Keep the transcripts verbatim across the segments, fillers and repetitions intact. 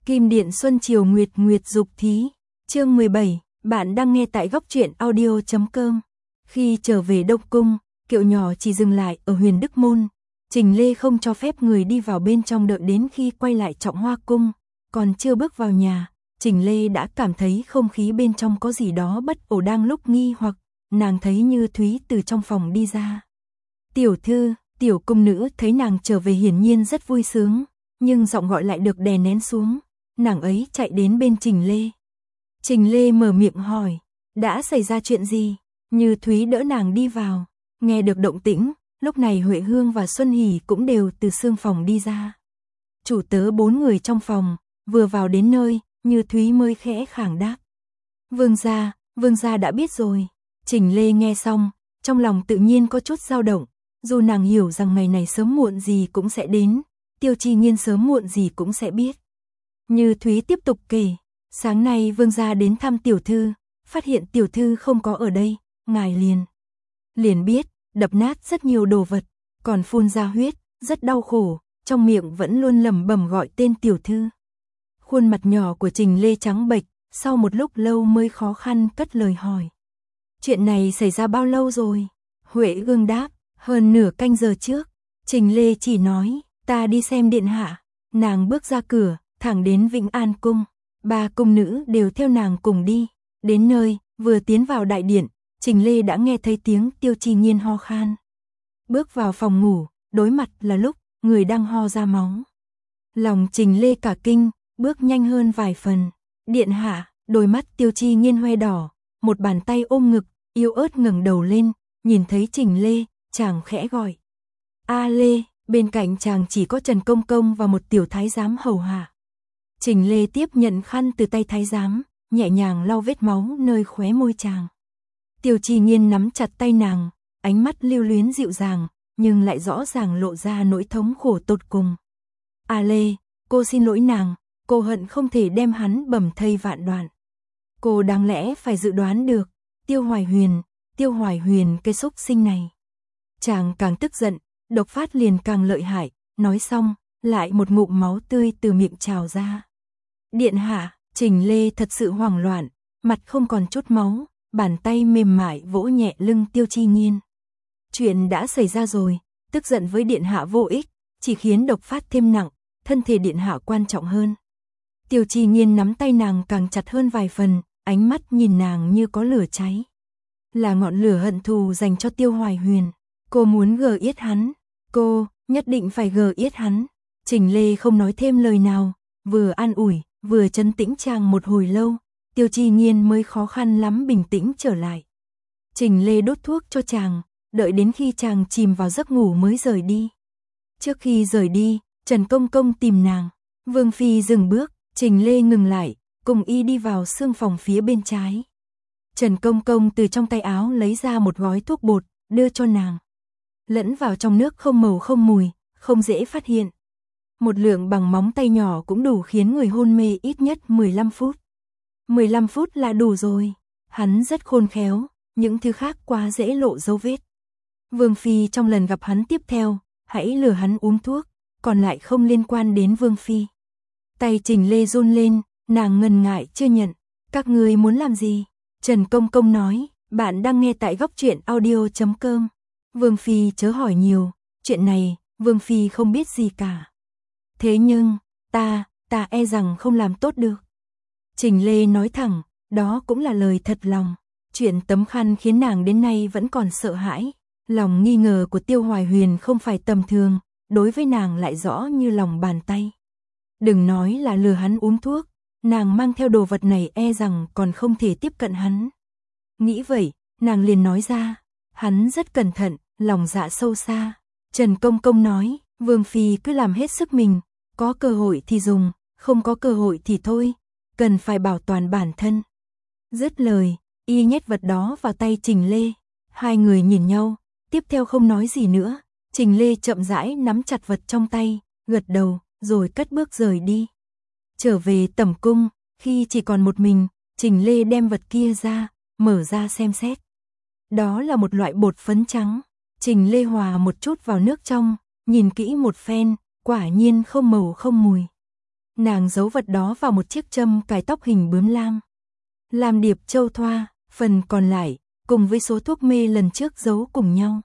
Kim Điện Xuân Chiều Nguyệt Nguyệt Dục Thí, chương mười bảy, bạn đang nghe tại góc truyện audio chấm com. Khi trở về Đông Cung, kiệu nhỏ chỉ dừng lại ở Huyền Đức Môn, Trình Lê không cho phép người đi vào bên trong đợi đến khi quay lại Trọng Hoa Cung, còn chưa bước vào nhà, Trình Lê đã cảm thấy không khí bên trong có gì đó bất ổn. Đang lúc nghi hoặc, nàng thấy Như Thúy từ trong phòng đi ra. Tiểu thư, tiểu cung nữ thấy nàng trở về hiển nhiên rất vui sướng, nhưng giọng gọi lại được đè nén xuống. Nàng ấy chạy đến bên Trình Lê. Trình Lê mở miệng hỏi, đã xảy ra chuyện gì? Như Thúy đỡ nàng đi vào, nghe được động tĩnh, lúc này Huệ Hương và Xuân Hỷ cũng đều từ xương phòng đi ra. Chủ tớ bốn người trong phòng, vừa vào đến nơi, Như Thúy mới khẽ khàng đáp. Vương gia, vương gia đã biết rồi. Trình Lê nghe xong, trong lòng tự nhiên có chút dao động, dù nàng hiểu rằng ngày này sớm muộn gì cũng sẽ đến, Tiêu Chi Nghiên sớm muộn gì cũng sẽ biết. Như Thúy tiếp tục kể, sáng nay vương gia đến thăm tiểu thư, phát hiện tiểu thư không có ở đây, ngài liền. Liền biết, đập nát rất nhiều đồ vật, còn phun ra huyết, rất đau khổ, trong miệng vẫn luôn lẩm bẩm gọi tên tiểu thư. Khuôn mặt nhỏ của Trình Lê trắng bệch, sau một lúc lâu mới khó khăn cất lời hỏi. Chuyện này xảy ra bao lâu rồi? Huệ Hương đáp, hơn nửa canh giờ trước. Trình Lê chỉ nói, ta đi xem điện hạ. Nàng bước ra cửa, thẳng đến Vĩnh An Cung. Ba cung nữ đều theo nàng cùng đi. Đến nơi, vừa tiến vào đại điện, Trình Lê đã nghe thấy tiếng Tiêu Chi Nghiên ho khan. Bước vào phòng ngủ, đối mặt là lúc người đang ho ra máu. Lòng Trình Lê cả kinh, bước nhanh hơn vài phần. Điện hạ, đôi mắt Tiêu Chi Nghiên hoe đỏ, một bàn tay ôm ngực, yếu ớt ngẩng đầu lên, nhìn thấy Trình Lê, chàng khẽ gọi. A Lê, bên cạnh chàng chỉ có Trần Công Công và một tiểu thái giám hầu hạ. Trình Lê tiếp nhận khăn từ tay thái giám, nhẹ nhàng lau vết máu nơi khóe môi chàng. Tiêu Chi Nghiên nắm chặt tay nàng, ánh mắt lưu luyến dịu dàng, nhưng lại rõ ràng lộ ra nỗi thống khổ tột cùng. A Lê, cô xin lỗi nàng, cô hận không thể đem hắn bầm thây vạn đoạn. Cô đáng lẽ phải dự đoán được, Tiêu Hoài Huyền, Tiêu Hoài Huyền cái xúc sinh này. Chàng càng tức giận, độc phát liền càng lợi hại, nói xong, lại một ngụm máu tươi từ miệng trào ra. Điện hạ, Trình Lê thật sự hoảng loạn, mặt không còn chút máu, bàn tay mềm mại vỗ nhẹ lưng Tiêu Chi Nghiên. Chuyện đã xảy ra rồi, tức giận với điện hạ vô ích, chỉ khiến độc phát thêm nặng, thân thể điện hạ quan trọng hơn. Tiêu Chi Nghiên nắm tay nàng càng chặt hơn vài phần, ánh mắt nhìn nàng như có lửa cháy. Là ngọn lửa hận thù dành cho Tiêu Hoài Huyền. Cô muốn gờ yết hắn, cô nhất định phải gờ yết hắn. Trình Lê không nói thêm lời nào, vừa an ủi, vừa trấn tĩnh chàng một hồi lâu, Tiêu Chi Nghiên mới khó khăn lắm bình tĩnh trở lại. Trình Lê đốt thuốc cho chàng, đợi đến khi chàng chìm vào giấc ngủ mới rời đi. Trước khi rời đi, Trần Công Công tìm nàng. Vương phi dừng bước, Trình Lê ngừng lại, cùng y đi vào xương phòng phía bên trái. Trần Công Công từ trong tay áo lấy ra một gói thuốc bột, đưa cho nàng. Lẫn vào trong nước không màu không mùi, không dễ phát hiện. Một lượng bằng móng tay nhỏ cũng đủ khiến người hôn mê ít nhất mười lăm phút. mười lăm phút là đủ rồi. Hắn rất khôn khéo, những thứ khác quá dễ lộ dấu vết. Vương phi trong lần gặp hắn tiếp theo, hãy lừa hắn uống thuốc, còn lại không liên quan đến Vương phi. Tay Trình Lê run lên, nàng ngần ngại chưa nhận. Các ngươi muốn làm gì? Trần Công Công nói, bạn đang nghe tại góc truyện audio chấm com. Vương phi chớ hỏi nhiều, chuyện này, Vương phi không biết gì cả. Thế nhưng, ta, ta e rằng không làm tốt được. Trình Lê nói thẳng, đó cũng là lời thật lòng. Chuyện tấm khăn khiến nàng đến nay vẫn còn sợ hãi. Lòng nghi ngờ của Tiêu Hoài Huyền không phải tầm thường, đối với nàng lại rõ như lòng bàn tay. Đừng nói là lừa hắn uống thuốc, nàng mang theo đồ vật này e rằng còn không thể tiếp cận hắn. Nghĩ vậy, nàng liền nói ra, hắn rất cẩn thận, lòng dạ sâu xa. Trần Công Công nói, Vương phi cứ làm hết sức mình, có cơ hội thì dùng, không có cơ hội thì thôi, cần phải bảo toàn bản thân. Dứt lời, y nhét vật đó vào tay Trình Lê. Hai người nhìn nhau, tiếp theo không nói gì nữa. Trình Lê chậm rãi nắm chặt vật trong tay, gật đầu, rồi cất bước rời đi. Trở về tẩm cung, khi chỉ còn một mình, Trình Lê đem vật kia ra, mở ra xem xét. Đó là một loại bột phấn trắng. Trình Lê hòa một chút vào nước trong, nhìn kỹ một phen, quả nhiên không màu không mùi. Nàng giấu vật đó vào một chiếc châm cài tóc hình bướm lam. Làm điệp châu thoa, phần còn lại, cùng với số thuốc mê lần trước giấu cùng nhau.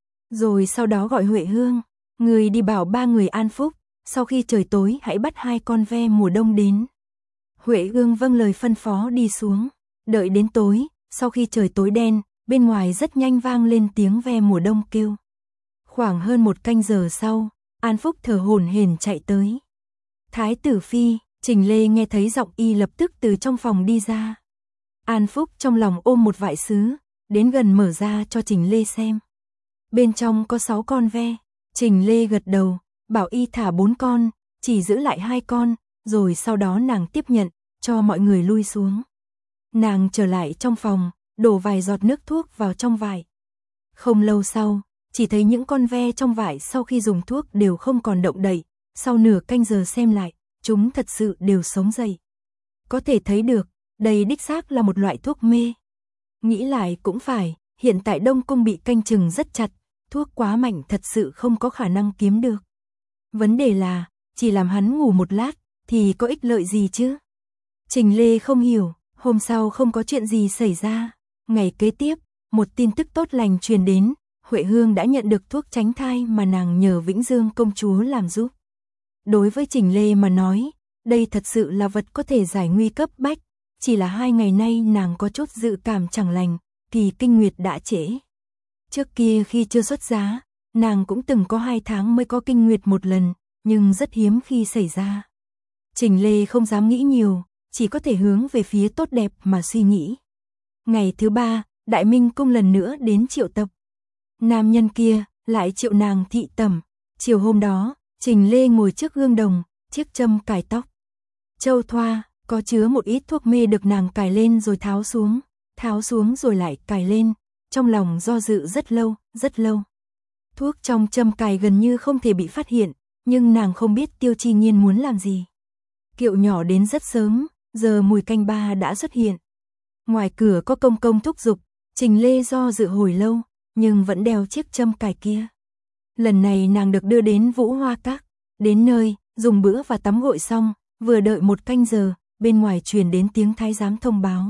Rồi sau đó gọi Huệ Hương, người đi bảo ba người an phúc, sau khi trời tối hãy bắt hai con ve mùa đông đến. Huệ Hương vâng lời phân phó đi xuống, đợi đến tối, sau khi trời tối đen, bên ngoài rất nhanh vang lên tiếng ve mùa đông kêu. Khoảng hơn một canh giờ sau, An Phúc thở hổn hển chạy tới. Thái tử phi, Trình Lê nghe thấy giọng y lập tức từ trong phòng đi ra. An Phúc trong lòng ôm một vại sứ, đến gần mở ra cho Trình Lê xem. Bên trong có sáu con ve, Trình Lê gật đầu, bảo y thả bốn con, chỉ giữ lại hai con, rồi sau đó nàng tiếp nhận, cho mọi người lui xuống. Nàng trở lại trong phòng, đổ vài giọt nước thuốc vào trong vải. Không lâu sau, chỉ thấy những con ve trong vải sau khi dùng thuốc đều không còn động đậy, sau nửa canh giờ xem lại, chúng thật sự đều sống dậy. Có thể thấy được, đây đích xác là một loại thuốc mê. Nghĩ lại cũng phải, hiện tại Đông Cung bị canh chừng rất chặt, thuốc quá mạnh thật sự không có khả năng kiếm được. Vấn đề là, chỉ làm hắn ngủ một lát, thì có ích lợi gì chứ? Trình Lê không hiểu, hôm sau không có chuyện gì xảy ra. Ngày kế tiếp, một tin tức tốt lành truyền đến, Huệ Hương đã nhận được thuốc tránh thai mà nàng nhờ Vĩnh Dương công chúa làm giúp. Đối với Trình Lê mà nói, đây thật sự là vật có thể giải nguy cấp bách, chỉ là hai ngày nay nàng có chút dự cảm chẳng lành, kỳ kinh nguyệt đã trễ. Trước kia khi chưa xuất giá, nàng cũng từng có hai tháng mới có kinh nguyệt một lần, nhưng rất hiếm khi xảy ra. Trình Lê không dám nghĩ nhiều, chỉ có thể hướng về phía tốt đẹp mà suy nghĩ. Ngày thứ ba, Đại Minh Cung lần nữa đến triệu tập. Nam nhân kia lại triệu nàng thị tẩm. Chiều hôm đó, Trình Lê ngồi trước gương đồng, chiếc châm cài tóc. Châu thoa, có chứa một ít thuốc mê được nàng cài lên rồi tháo xuống, tháo xuống rồi lại cài lên, trong lòng do dự rất lâu, rất lâu. Thuốc trong châm cài gần như không thể bị phát hiện, nhưng nàng không biết Tiêu Chi Nghiên muốn làm gì. Kiệu nhỏ đến rất sớm, giờ mùi canh ba đã xuất hiện. Ngoài cửa có công công thúc giục, Trình Lê do dự hồi lâu, nhưng vẫn đeo chiếc châm cài kia. Lần này nàng được đưa đến Vũ Hoa Các, đến nơi, dùng bữa và tắm gội xong, vừa đợi một canh giờ, bên ngoài truyền đến tiếng thái giám thông báo.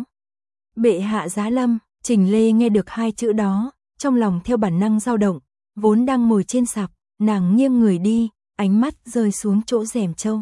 Bệ hạ giá lâm. Trình Lê nghe được hai chữ đó, trong lòng theo bản năng dao động, vốn đang ngồi trên sạp, nàng nghiêng người đi, ánh mắt rơi xuống chỗ rèm châu.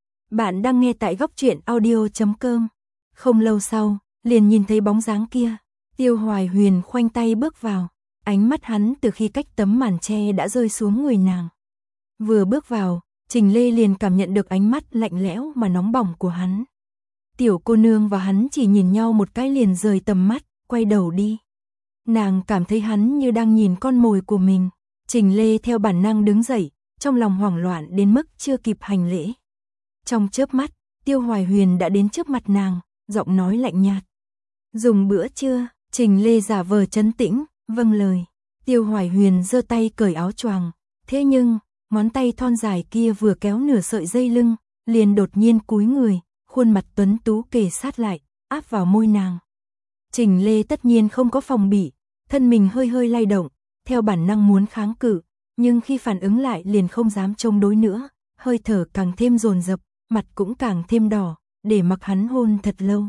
Bạn đang nghe tại góc truyện audio chấm com. Không lâu sau, liền nhìn thấy bóng dáng kia, Tiêu Hoài Huyền khoanh tay bước vào, ánh mắt hắn từ khi cách tấm màn che đã rơi xuống người nàng. Vừa bước vào, Trình Lê liền cảm nhận được ánh mắt lạnh lẽo mà nóng bỏng của hắn. Tiểu cô nương và hắn chỉ nhìn nhau một cái liền rời tầm mắt, quay đầu đi. Nàng cảm thấy hắn như đang nhìn con mồi của mình. Trình Lê theo bản năng đứng dậy, trong lòng hoảng loạn đến mức chưa kịp hành lễ. Trong chớp mắt, Tiêu Hoài Huyền đã đến trước mặt nàng, giọng nói lạnh nhạt. Dùng bữa chưa? Trình Lê giả vờ trấn tĩnh, vâng lời. Tiêu Hoài Huyền giơ tay cởi áo choàng, thế nhưng, ngón tay thon dài kia vừa kéo nửa sợi dây lưng, liền đột nhiên cúi người, khuôn mặt tuấn tú kề sát lại, áp vào môi nàng. Trình Lê tất nhiên không có phòng bị, thân mình hơi hơi lay động, theo bản năng muốn kháng cự, nhưng khi phản ứng lại liền không dám chống đối nữa, hơi thở càng thêm dồn dập, mặt cũng càng thêm đỏ, để mặc hắn hôn thật lâu.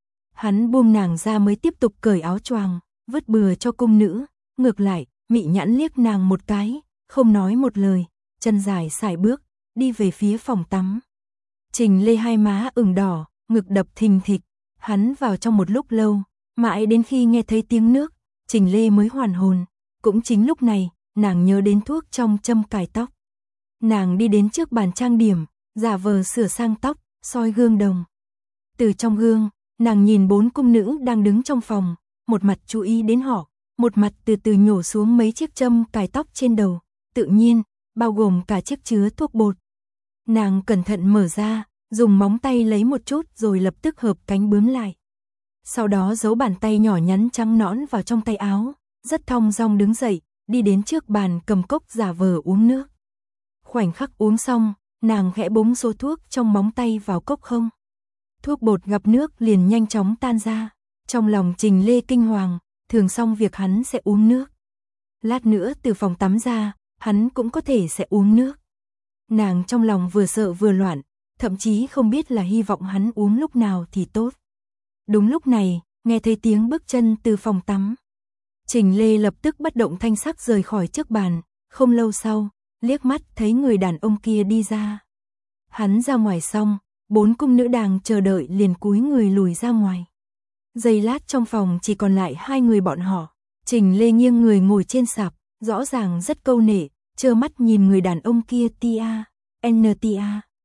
Hắn buông nàng ra mới tiếp tục cởi áo choàng, vứt bừa cho cung nữ, ngược lại, mị nhãn liếc nàng một cái, không nói một lời, chân dài sải bước, đi về phía phòng tắm. Trình Lê hai má ửng đỏ, ngực đập thình thịch, hắn vào trong một lúc lâu, mãi đến khi nghe thấy tiếng nước, Trình Lê mới hoàn hồn, cũng chính lúc này, nàng nhớ đến thuốc trong châm cài tóc. Nàng đi đến trước bàn trang điểm, giả vờ sửa sang tóc, soi gương đồng. Từ trong gương, nàng nhìn bốn cung nữ đang đứng trong phòng, một mặt chú ý đến họ, một mặt từ từ nhổ xuống mấy chiếc châm cài tóc trên đầu, tự nhiên, bao gồm cả chiếc chứa thuốc bột. Nàng cẩn thận mở ra, dùng móng tay lấy một chút rồi lập tức hợp cánh bướm lại. Sau đó giấu bàn tay nhỏ nhắn trắng nõn vào trong tay áo, rất thong dong đứng dậy, đi đến trước bàn cầm cốc giả vờ uống nước. Khoảnh khắc uống xong, nàng khẽ búng số thuốc trong móng tay vào cốc không. Thuốc bột gặp nước liền nhanh chóng tan ra. Trong lòng Trình Lê kinh hoàng, thường xong việc hắn sẽ uống nước. Lát nữa từ phòng tắm ra, hắn cũng có thể sẽ uống nước. Nàng trong lòng vừa sợ vừa loạn, thậm chí không biết là hy vọng hắn uống lúc nào thì tốt. Đúng lúc này, nghe thấy tiếng bước chân từ phòng tắm. Trình Lê lập tức bất động thanh sắc rời khỏi trước bàn, không lâu sau, liếc mắt thấy người đàn ông kia đi ra. Hắn ra ngoài xong, bốn cung nữ đang chờ đợi liền cúi người lùi ra ngoài. Giây lát trong phòng chỉ còn lại hai người bọn họ. Trình Lê nghiêng người ngồi trên sạp, rõ ràng rất câu nệ, trơ mắt nhìn người đàn ông kia tia, en tia.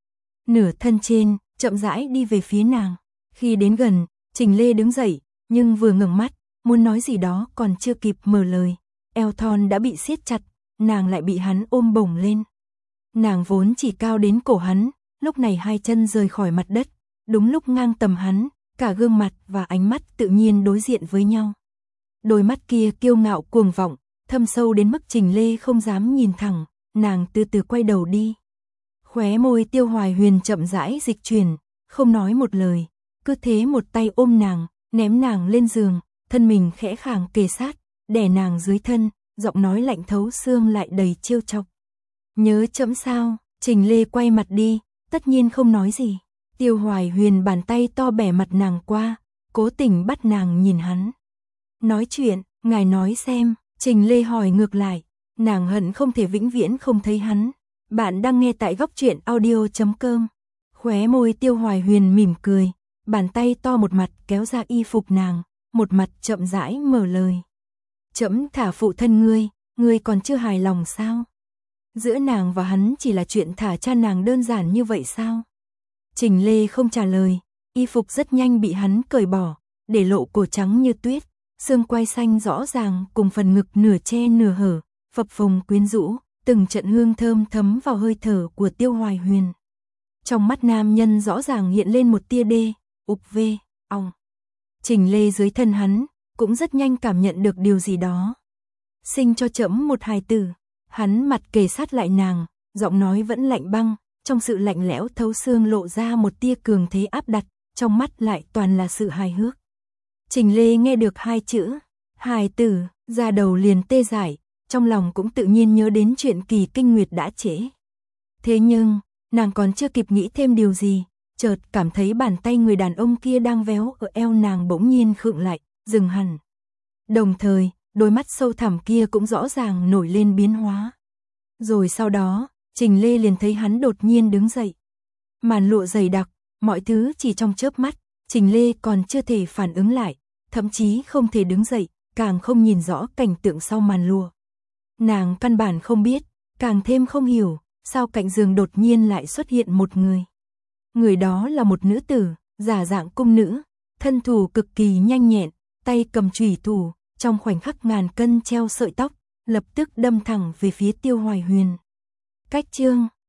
Nửa thân trên, chậm rãi đi về phía nàng. Khi đến gần, Trình Lê đứng dậy, nhưng vừa ngẩng mắt, muốn nói gì đó còn chưa kịp mở lời. Eo thon đã bị siết chặt, nàng lại bị hắn ôm bổng lên. Nàng vốn chỉ cao đến cổ hắn, lúc này hai chân rời khỏi mặt đất, đúng lúc ngang tầm hắn, cả gương mặt và ánh mắt tự nhiên đối diện với nhau. Đôi mắt kia kiêu ngạo cuồng vọng, thâm sâu đến mức Trình Lê không dám nhìn thẳng, nàng từ từ quay đầu đi. Khóe môi Tiêu Hoài Huyền chậm rãi dịch chuyển, không nói một lời, cứ thế một tay ôm nàng, ném nàng lên giường, thân mình khẽ khàng kề sát, đè nàng dưới thân, giọng nói lạnh thấu xương lại đầy trêu chọc. Nhớ chấm sao? Trình Lê quay mặt đi, tất nhiên không nói gì. Tiêu Hoài Huyền bàn tay to bẻ mặt nàng qua, cố tình bắt nàng nhìn hắn. Nói chuyện, ngài nói xem. Trình Lê hỏi ngược lại, nàng hận không thể vĩnh viễn không thấy hắn. Bạn đang nghe tại góc truyện audio chấm com. Khóe môi Tiêu Hoài Huyền mỉm cười, bàn tay to một mặt kéo ra y phục nàng, một mặt chậm rãi mở lời. Trẫm thả phụ thân ngươi, ngươi còn chưa hài lòng sao? Giữa nàng và hắn chỉ là chuyện thả cha nàng đơn giản như vậy sao? Trình Lê không trả lời, y phục rất nhanh bị hắn cởi bỏ, để lộ cổ trắng như tuyết, xương quai xanh rõ ràng cùng phần ngực nửa che nửa hở, phập phồng quyến rũ, từng trận hương thơm thấm vào hơi thở của Tiêu Hoài Huyền. Trong mắt nam nhân rõ ràng hiện lên một tia đê, ục vê, ong. Trình Lê dưới thân hắn, cũng rất nhanh cảm nhận được điều gì đó. Sinh cho trẫm một hài tử, hắn mặt kề sát lại nàng, giọng nói vẫn lạnh băng, trong sự lạnh lẽo thấu xương lộ ra một tia cường thế áp đặt, trong mắt lại toàn là sự hài hước. Trình Lê nghe được hai chữ, hài tử, da đầu liền tê dại, trong lòng cũng tự nhiên nhớ đến chuyện kỳ kinh nguyệt đã trễ. Thế nhưng, nàng còn chưa kịp nghĩ thêm điều gì, chợt cảm thấy bàn tay người đàn ông kia đang véo ở eo nàng bỗng nhiên khựng lại, dừng hẳn. Đồng thời, đôi mắt sâu thẳm kia cũng rõ ràng nổi lên biến hóa. Rồi sau đó, Trình Lê liền thấy hắn đột nhiên đứng dậy. Màn lụa dày đặc, mọi thứ chỉ trong chớp mắt, Trình Lê còn chưa thể phản ứng lại, thậm chí không thể đứng dậy, càng không nhìn rõ cảnh tượng sau màn lụa. Nàng căn bản không biết, càng thêm không hiểu, sao cạnh giường đột nhiên lại xuất hiện một người. Người đó là một nữ tử, giả dạng cung nữ, thân thủ cực kỳ nhanh nhẹn, tay cầm chùy thủ, trong khoảnh khắc ngàn cân treo sợi tóc, lập tức đâm thẳng về phía Tiêu Hoài Huyền. Cách chương,